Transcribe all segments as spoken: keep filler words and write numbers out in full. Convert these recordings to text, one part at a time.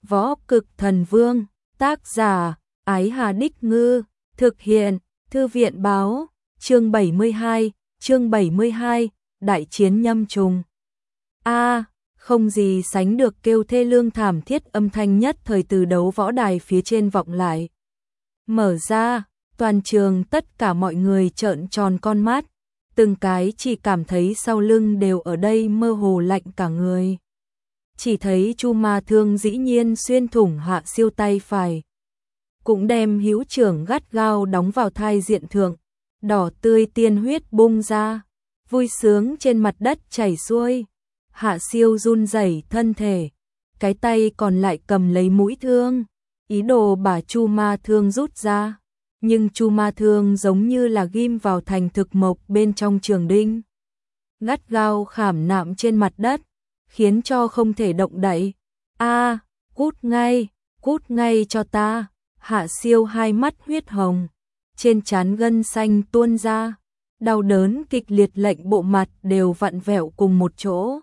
Võ Cực Thần Vương, tác giả, Ái Hà Đích Ngư, thực hiện, Thư viện báo, chương bảy mươi hai, chương bảy mươi hai, Đại chiến nhâm trùng. A, không gì sánh được kêu thê lương thảm thiết âm thanh nhất thời từ đấu võ đài phía trên vọng lại. Mở ra, toàn trường tất cả mọi người trợn tròn con mắt, từng cái chỉ cảm thấy sau lưng đều ở đây mơ hồ lạnh cả người. Chỉ thấy Chu Ma Thương dĩ nhiên xuyên thủng Hạ Siêu tay phải, cũng đem hữu trưởng gắt gao đóng vào thai diện thượng, đỏ tươi tiên huyết bung ra, vui sướng trên mặt đất chảy xuôi. Hạ Siêu run rẩy thân thể, cái tay còn lại cầm lấy mũi thương, ý đồ把Chu Ma Thương rút ra, nhưng Chu Ma Thương giống như là ghim vào thành thực mộc bên trong trường đinh, gắt gao khảm nạm trên mặt đất, khiến cho không thể động đậy. A, cút ngay, cút ngay cho ta. Hạ Siêu hai mắt huyết hồng, trên trán gân xanh tuôn ra, đau đớn kịch liệt lệnh bộ mặt đều vặn vẹo cùng một chỗ.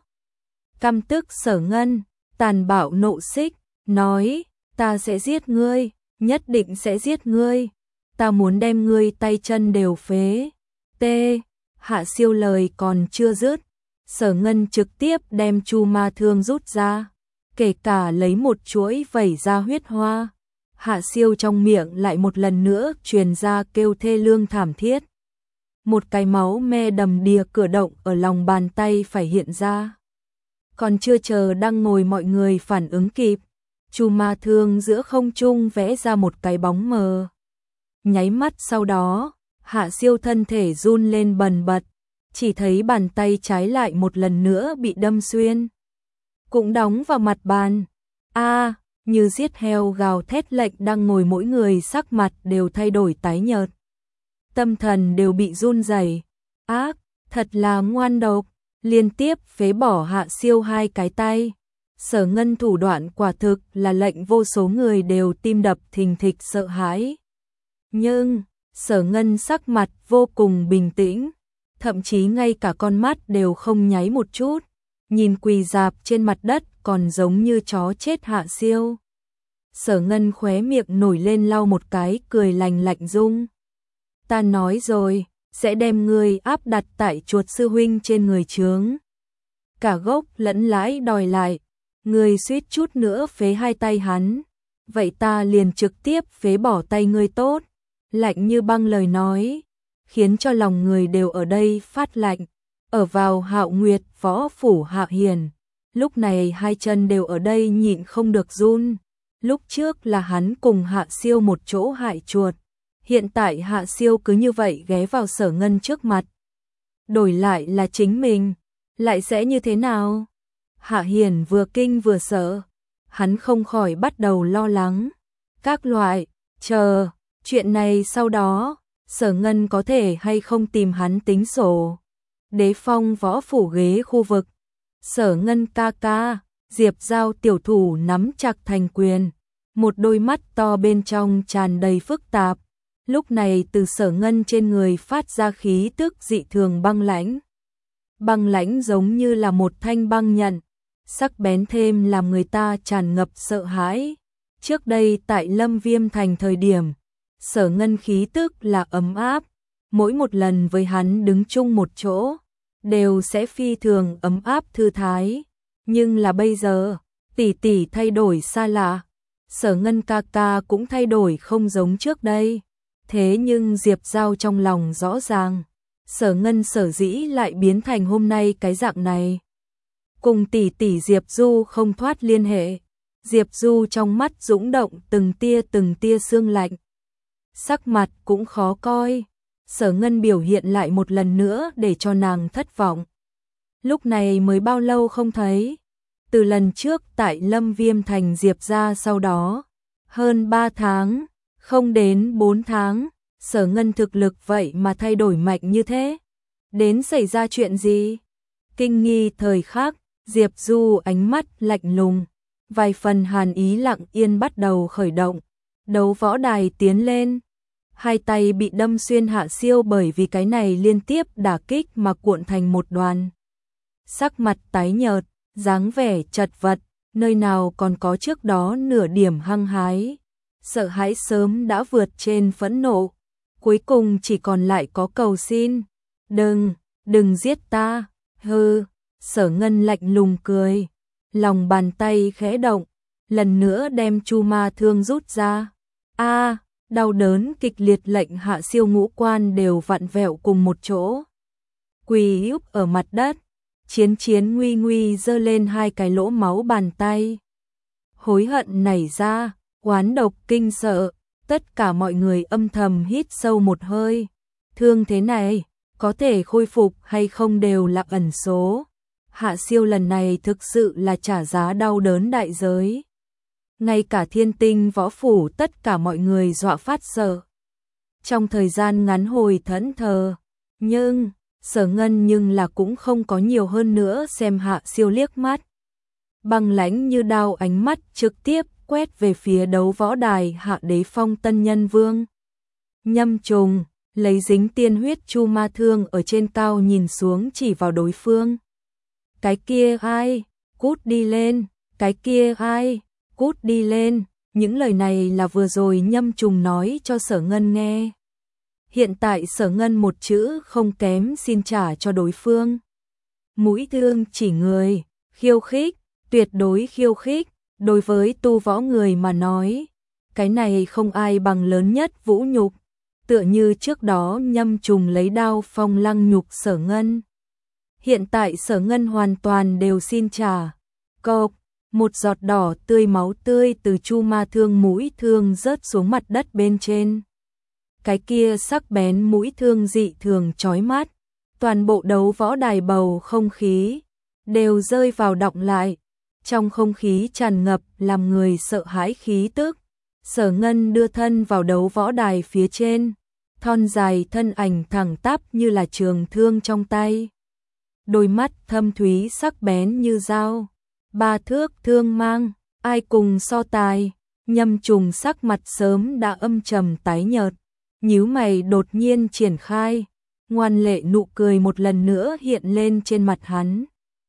Căm tức Sở Ngân, tàn bạo nộ xích, nói, ta sẽ giết ngươi, nhất định sẽ giết ngươi, ta muốn đem ngươi tay chân đều phế. T. Hạ Siêu lời còn chưa dứt, Sở Ngân trực tiếp đem Chu Ma Thương rút ra, kể cả lấy một chuỗi vẩy ra huyết hoa. Hạ Siêu trong miệng lại một lần nữa truyền ra kêu thê lương thảm thiết. Một cái máu me đầm đìa cửa động ở lòng bàn tay phải hiện ra. Còn chưa chờ đang ngồi mọi người phản ứng kịp, Chu Ma Thương giữa không trung vẽ ra một cái bóng mờ. Nháy mắt sau đó, Hạ Siêu thân thể run lên bần bật, chỉ thấy bàn tay trái lại một lần nữa bị đâm xuyên, cũng đóng vào mặt bàn. A, như giết heo gào thét lệnh đang ngồi mỗi người sắc mặt đều thay đổi tái nhợt. Tâm thần đều bị run rẩy. Ác, thật là ngoan độc, liên tiếp phế bỏ Hạ Siêu hai cái tay. Sở Ngân thủ đoạn quả thực là lệnh vô số người đều tim đập thình thịch sợ hãi. Nhưng, Sở Ngân sắc mặt vô cùng bình tĩnh, thậm chí ngay cả con mắt đều không nháy một chút, nhìn quỳ rạp trên mặt đất còn giống như chó chết Hạ Siêu. Sở Ngân khóe miệng nổi lên lau một cái cười lành lạnh dung. Ta nói rồi, sẽ đem ngươi áp đặt tại chuột sư huynh trên người chướng. Cả gốc lẫn lãi đòi lại, ngươi suýt chút nữa phế hai tay hắn, vậy ta liền trực tiếp phế bỏ tay ngươi tốt. Lạnh như băng lời nói, khiến cho lòng người đều ở đây phát lạnh. Ở vào Hạo Nguyệt võ phủ Hạ Hiền, lúc này hai chân đều ở đây nhịn không được run. Lúc trước là hắn cùng Hạ Siêu một chỗ hại chuột, hiện tại Hạ Siêu cứ như vậy ghé vào Sở Ngân trước mặt. Đổi lại là chính mình, lại sẽ như thế nào? Hạ Hiền vừa kinh vừa sợ, hắn không khỏi bắt đầu lo lắng. Các loại, chờ, chuyện này sau đó, Sở Ngân có thể hay không tìm hắn tính sổ. Đế Phong võ phủ ghế khu vực, Sở Ngân ca ca, Diệp Giao tiểu thủ nắm chặt thành quyền, một đôi mắt to bên trong tràn đầy phức tạp. Lúc này từ Sở Ngân trên người phát ra khí tức dị thường băng lãnh. Băng lãnh giống như là một thanh băng nhận, sắc bén thêm làm người ta tràn ngập sợ hãi. Trước đây tại Lâm Viêm thành thời điểm, Sở Ngân khí tức là ấm áp, mỗi một lần với hắn đứng chung một chỗ, đều sẽ phi thường ấm áp thư thái. Nhưng là bây giờ, tỷ tỷ thay đổi xa lạ, Sở Ngân ca ca cũng thay đổi không giống trước đây. Thế nhưng Diệp Giao trong lòng rõ ràng, Sở Ngân sở dĩ lại biến thành hôm nay cái dạng này, cùng tỷ tỷ Diệp Du không thoát liên hệ. Diệp Du trong mắt dũng động từng tia từng tia sương lạnh, sắc mặt cũng khó coi. Sở Ngân biểu hiện lại một lần nữa để cho nàng thất vọng. Lúc này mới bao lâu không thấy, từ lần trước tại Lâm Viêm thành Diệp ra, sau đó hơn ba tháng, không đến bốn tháng, Sở Ngân thực lực vậy mà thay đổi mạnh như thế. Đến xảy ra chuyện gì? Kinh nghi thời khắc, Diệp Du ánh mắt lạnh lùng, vài phần hàn ý lặng yên bắt đầu khởi động. Đấu võ đài tiến lên, hai tay bị đâm xuyên Hạ Siêu bởi vì cái này liên tiếp đả kích mà cuộn thành một đoàn. Sắc mặt tái nhợt, dáng vẻ chật vật, nơi nào còn có trước đó nửa điểm hăng hái. Sợ hãi sớm đã vượt trên phẫn nộ, cuối cùng chỉ còn lại có cầu xin. Đừng, đừng giết ta, hừ. Sở Ngân lạnh lùng cười, lòng bàn tay khẽ động, lần nữa đem chu ma thương rút ra. A, đau đớn kịch liệt lệnh Hạ Siêu ngũ quan đều vặn vẹo cùng một chỗ. Quỳ úp ở mặt đất, Chiến Chiến nguy nguy giơ lên hai cái lỗ máu bàn tay. Hối hận nảy ra, oán độc kinh sợ, tất cả mọi người âm thầm hít sâu một hơi. Thương thế này, có thể khôi phục hay không đều là ẩn số. Hạ Siêu lần này thực sự là trả giá đau đớn đại giới. Ngay cả Thiên Tinh võ phủ tất cả mọi người dọa phát sợ. Trong thời gian ngắn hồi thẫn thờ, nhưng Sở Ngân nhưng là cũng không có nhiều hơn nữa xem Hạ Siêu liếc mắt. Băng lãnh như đao ánh mắt trực tiếp quét về phía đấu võ đài Hạ Đế Phong Tân Nhân Vương. Nhâm Trùng lấy dính tiên huyết chu ma thương ở trên cao nhìn xuống chỉ vào đối phương. Cái kia ai? Cút đi lên. Cái kia ai? Cút đi lên. Những lời này là vừa rồi Nhâm Trùng nói cho Sở Ngân nghe. Hiện tại Sở Ngân một chữ không kém xin trả cho đối phương. Mũi thương chỉ người, khiêu khích, tuyệt đối khiêu khích, đối với tu võ người mà nói. Cái này không ai bằng lớn nhất vũ nhục. Tựa như trước đó Nhâm Trùng lấy đao phong lăng nhục Sở Ngân. Hiện tại Sở Ngân hoàn toàn đều xin trả. Cộp, một giọt đỏ tươi máu tươi từ chu ma thương mũi thương rớt xuống mặt đất bên trên. Cái kia sắc bén mũi thương dị thường chói mắt. Toàn bộ đấu võ đài bầu không khí đều rơi vào đọng lại. Trong không khí tràn ngập làm người sợ hãi khí tức. Sở Ngân đưa thân vào đấu võ đài phía trên. Thon dài thân ảnh thẳng tắp như là trường thương trong tay. Đôi mắt thâm thúy sắc bén như dao. Ba thước thương mang, ai cùng so tài. Nhâm Trùng sắc mặt sớm đã âm trầm tái nhợt. Nhíu mày đột nhiên triển khai. Ngoan lệ nụ cười một lần nữa hiện lên trên mặt hắn.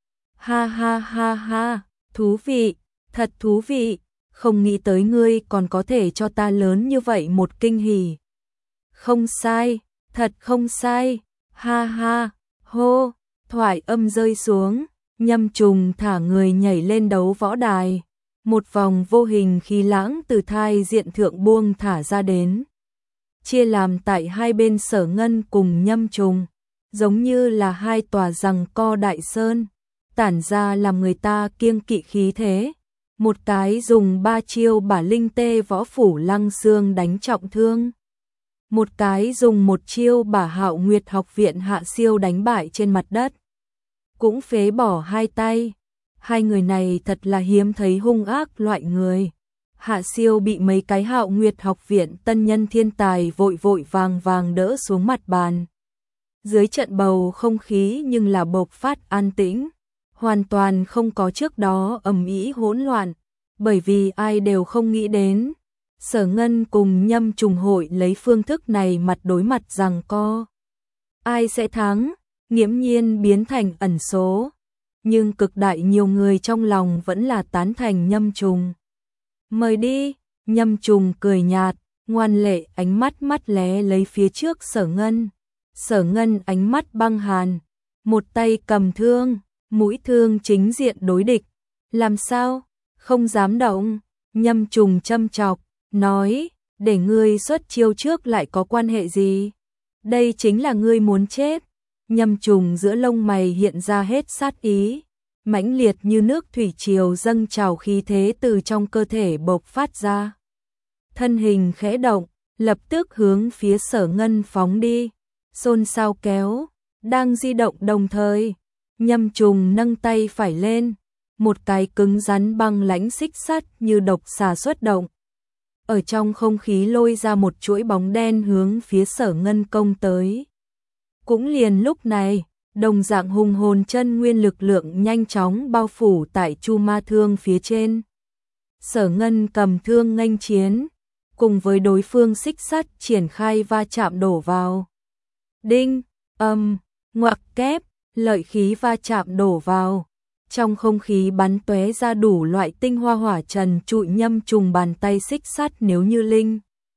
Ha ha ha ha, thú vị, thật thú vị. Không nghĩ tới ngươi còn có thể cho ta lớn như vậy một kinh hỉ. Không sai, thật không sai. Ha ha, hô. Thoại âm rơi xuống, Nhâm Trùng thả người nhảy lên đấu võ đài. Một vòng vô hình khí lãng từ thai diện thượng buông thả ra đến. Chia làm tại hai bên Sở Ngân cùng Nhâm Trùng, giống như là hai tòa giằng co đại sơn, tản ra làm người ta kiêng kỵ khí thế. Một cái dùng ba chiêu bả linh tê võ phủ lăng xương đánh trọng thương. Một cái dùng một chiêu bả Hạo Nguyệt học viện Hạ Siêu đánh bại trên mặt đất. Cũng phế bỏ hai tay. Hai người này thật là hiếm thấy hung ác loại người. Hạ Siêu bị mấy cái Hạo Nguyệt học viện tân nhân thiên tài vội vội vàng vàng đỡ xuống mặt bàn. Dưới trận bầu không khí nhưng là bộc phát an tĩnh. Hoàn toàn không có trước đó ầm ĩ hỗn loạn. Bởi vì ai đều không nghĩ đến. Sở Ngân cùng Nhâm Trùng hội lấy phương thức này mặt đối mặt giằng co. Ai sẽ thắng? Nghiễm nhiên biến thành ẩn số. Nhưng cực đại nhiều người trong lòng vẫn là tán thành Nhâm Trùng. Mời đi, Nhâm Trùng cười nhạt, ngoan lệ ánh mắt mắt lé lấy phía trước Sở Ngân. Sở Ngân ánh mắt băng hàn, một tay cầm thương, mũi thương chính diện đối địch. Làm sao? Không dám động. Nhâm Trùng châm chọc, nói, để ngươi xuất chiêu trước lại có quan hệ gì? Đây chính là ngươi muốn chết. Nhâm Trùng giữa lông mày hiện ra hết sát ý, mãnh liệt như nước thủy triều dâng trào khí thế từ trong cơ thể bộc phát ra. Thân hình khẽ động, lập tức hướng phía Sở Ngân phóng đi, xôn xao kéo, đang di động đồng thời. Nhâm Trùng nâng tay phải lên, một cái cứng rắn băng lãnh xích sắt như độc xà xuất động. Ở trong không khí lôi ra một chuỗi bóng đen hướng phía Sở Ngân công tới. Cũng liền lúc này, đồng dạng hùng hồn chân nguyên lực lượng nhanh chóng bao phủ tại chu ma thương phía trên. Sở Ngân cầm thương nghênh chiến, cùng với đối phương xích sắt triển khai va chạm đổ vào. Đinh, âm, ngoặc kép, lợi khí va chạm đổ vào. Trong không khí bắn tóe ra đủ loại tinh hoa hỏa trần trụi nhâm trùng bàn tay xích sắt nếu như linh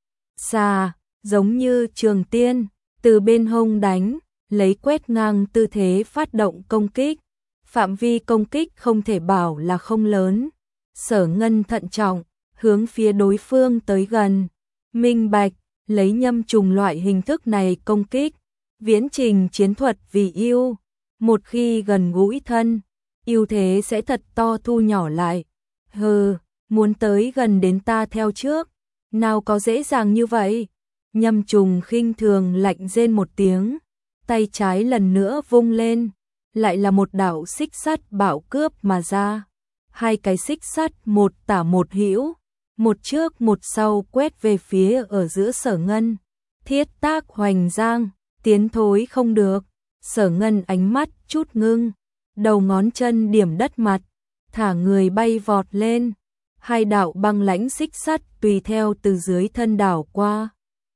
xà, giống như trường tiên, từ bên hông đánh, lấy quét ngang tư thế phát động công kích. Phạm vi công kích không thể bảo là không lớn. Sở Ngân thận trọng, hướng phía đối phương tới gần. Minh bạch, lấy nhâm trùng loại hình thức này công kích. Viễn trình chiến thuật vì yêu. Một khi gần gũi thân, ưu thế sẽ thật to thu nhỏ lại. Hừ, muốn tới gần đến ta theo trước. Nào có dễ dàng như vậy. Nhâm trùng khinh thường lạnh rên một tiếng. Tay trái lần nữa vung lên. Lại là một đạo xích sắt bạo cướp mà ra. Hai cái xích sắt một tả một hữu, một trước một sau quét về phía ở giữa Sở Ngân. Thiết tác hoành giang, tiến thối không được. Sở Ngân ánh mắt chút ngưng, đầu ngón chân điểm đất mặt, thả người bay vọt lên. Hai đạo băng lãnh xích sắt tùy theo từ dưới thân đảo qua.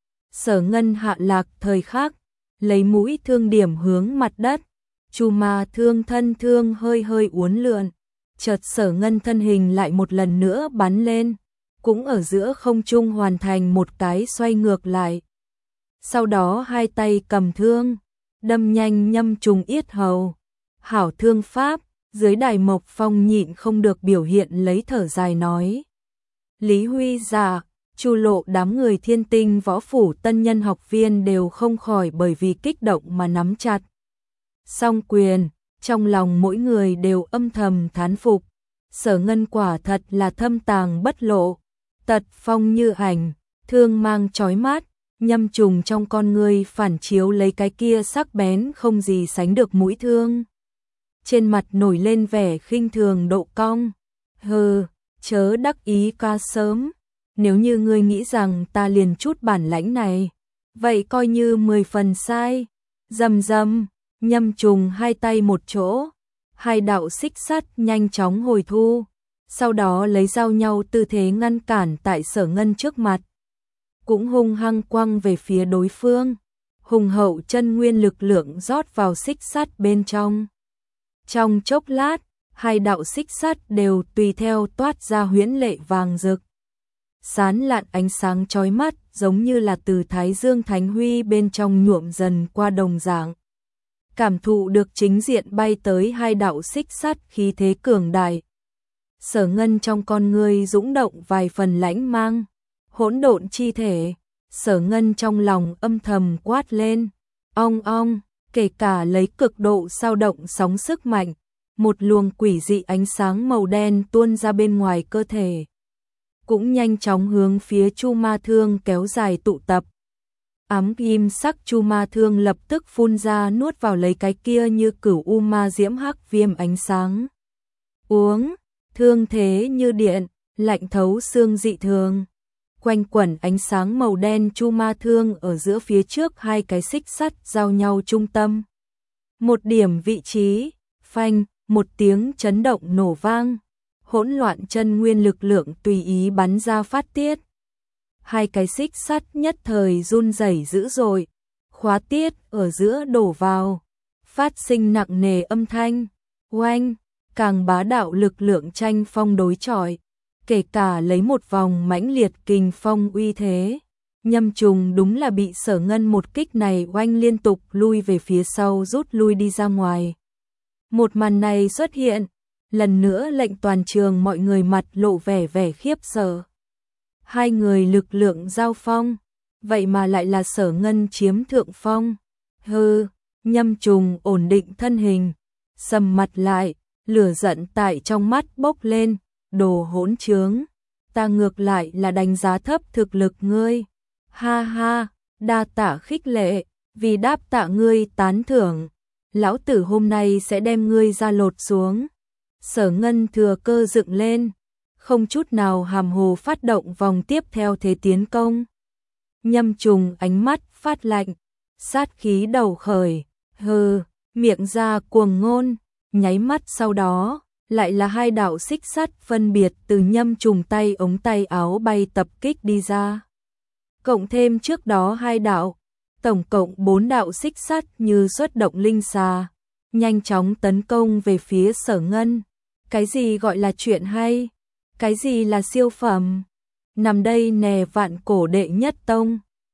Sở Ngân hạ lạc thời khắc, lấy mũi thương điểm hướng mặt đất. Chu ma thương thân thương hơi hơi uốn lượn, chợt Sở Ngân thân hình lại một lần nữa bắn lên, cũng ở giữa không trung hoàn thành một cái xoay ngược lại. Sau đó hai tay cầm thương, đâm nhanh nhâm trùng yết hầu. Hảo thương pháp, dưới đài Mộc Phong nhịn không được biểu hiện lấy thở dài nói. Lý Huy Dạ, Chu Lộ đám người Thiên Tinh Võ Phủ tân nhân học viên đều không khỏi bởi vì kích động mà nắm chặt song quyền, trong lòng mỗi người đều âm thầm thán phục. Sở Ngân quả thật là thâm tàng bất lộ, tật phong như ảnh, thương mang chói mắt, nhâm trùng trong con người phản chiếu lấy cái kia sắc bén không gì sánh được mũi thương. Trên mặt nổi lên vẻ khinh thường độ cong. Hừ, chớ đắc ý ca sớm, nếu như ngươi nghĩ rằng ta liền chút bản lãnh này, vậy coi như mười phần sai. Rầm rầm, nhâm trùng hai tay một chỗ, hai đạo xích sắt nhanh chóng hồi thu, sau đó lấy giao nhau tư thế ngăn cản tại Sở Ngân trước mặt, cũng hung hăng quăng về phía đối phương. Hùng hậu chân nguyên lực lượng rót vào xích sắt bên trong. Trong chốc lát, hai đạo xích sắt đều tùy theo toát ra huyễn lệ vàng rực. Sán lạn ánh sáng chói mắt, giống như là từ Thái Dương Thánh Huy bên trong nhuộm dần qua đồng dạng. Cảm thụ được chính diện bay tới hai đạo xích sắt khí thế cường đại. Sở Ngân trong con ngươi dũng động vài phần lãnh mang, hỗn độn chi thể. Sở Ngân trong lòng âm thầm quát lên, ong ong, kể cả lấy cực độ sao động sóng sức mạnh, một luồng quỷ dị ánh sáng màu đen tuôn ra bên ngoài cơ thể, cũng nhanh chóng hướng phía Chu Ma Thương kéo dài tụ tập. Ám kim sắc Chu Ma Thương lập tức phun ra nuốt vào lấy cái kia như cửu u ma diễm hắc viêm ánh sáng. Uống, thương thế như điện, lạnh thấu xương dị thường. Quanh quẩn ánh sáng màu đen Chu Ma Thương ở giữa phía trước hai cái xích sắt giao nhau trung tâm. Một điểm vị trí, phanh, một tiếng chấn động nổ vang. Hỗn loạn chân nguyên lực lượng tùy ý bắn ra phát tiết. Hai cái xích sắt nhất thời run rẩy dữ dội, khóa tiết ở giữa đổ vào, phát sinh nặng nề âm thanh, oanh, càng bá đạo lực lượng tranh phong đối chọi, kể cả lấy một vòng mãnh liệt kình phong uy thế. Nhâm trùng đúng là bị Sở Ngân một kích này oanh liên tục lui về phía sau, rút lui đi ra ngoài. Một màn này xuất hiện, lần nữa lệnh toàn trường mọi người mặt lộ vẻ vẻ khiếp sợ. Hai người lực lượng giao phong, vậy mà lại là Sở Ngân chiếm thượng phong. Hừ, nhâm trùng ổn định thân hình, sầm mặt lại, lửa giận tại trong mắt bốc lên, đồ hỗn trướng, ta ngược lại là đánh giá thấp thực lực ngươi. Ha ha, đa tạ khích lệ, vì đáp tạ ngươi tán thưởng, lão tử hôm nay sẽ đem ngươi ra lột xuống. Sở Ngân thừa cơ dựng lên, không chút nào hàm hồ phát động vòng tiếp theo thế tiến công. Nhâm trùng ánh mắt phát lạnh, sát khí đầu khởi, hừ, miệng ra cuồng ngôn, nháy mắt sau đó, lại là hai đạo xích sắt phân biệt từ nhâm trùng tay ống tay áo bay tập kích đi ra. Cộng thêm trước đó hai đạo, tổng cộng bốn đạo xích sắt như xuất động linh xà, nhanh chóng tấn công về phía Sở Ngân. Cái gì gọi là chuyện hay? Cái gì là siêu phẩm? Nằm đây nè vạn cổ đệ nhất tông.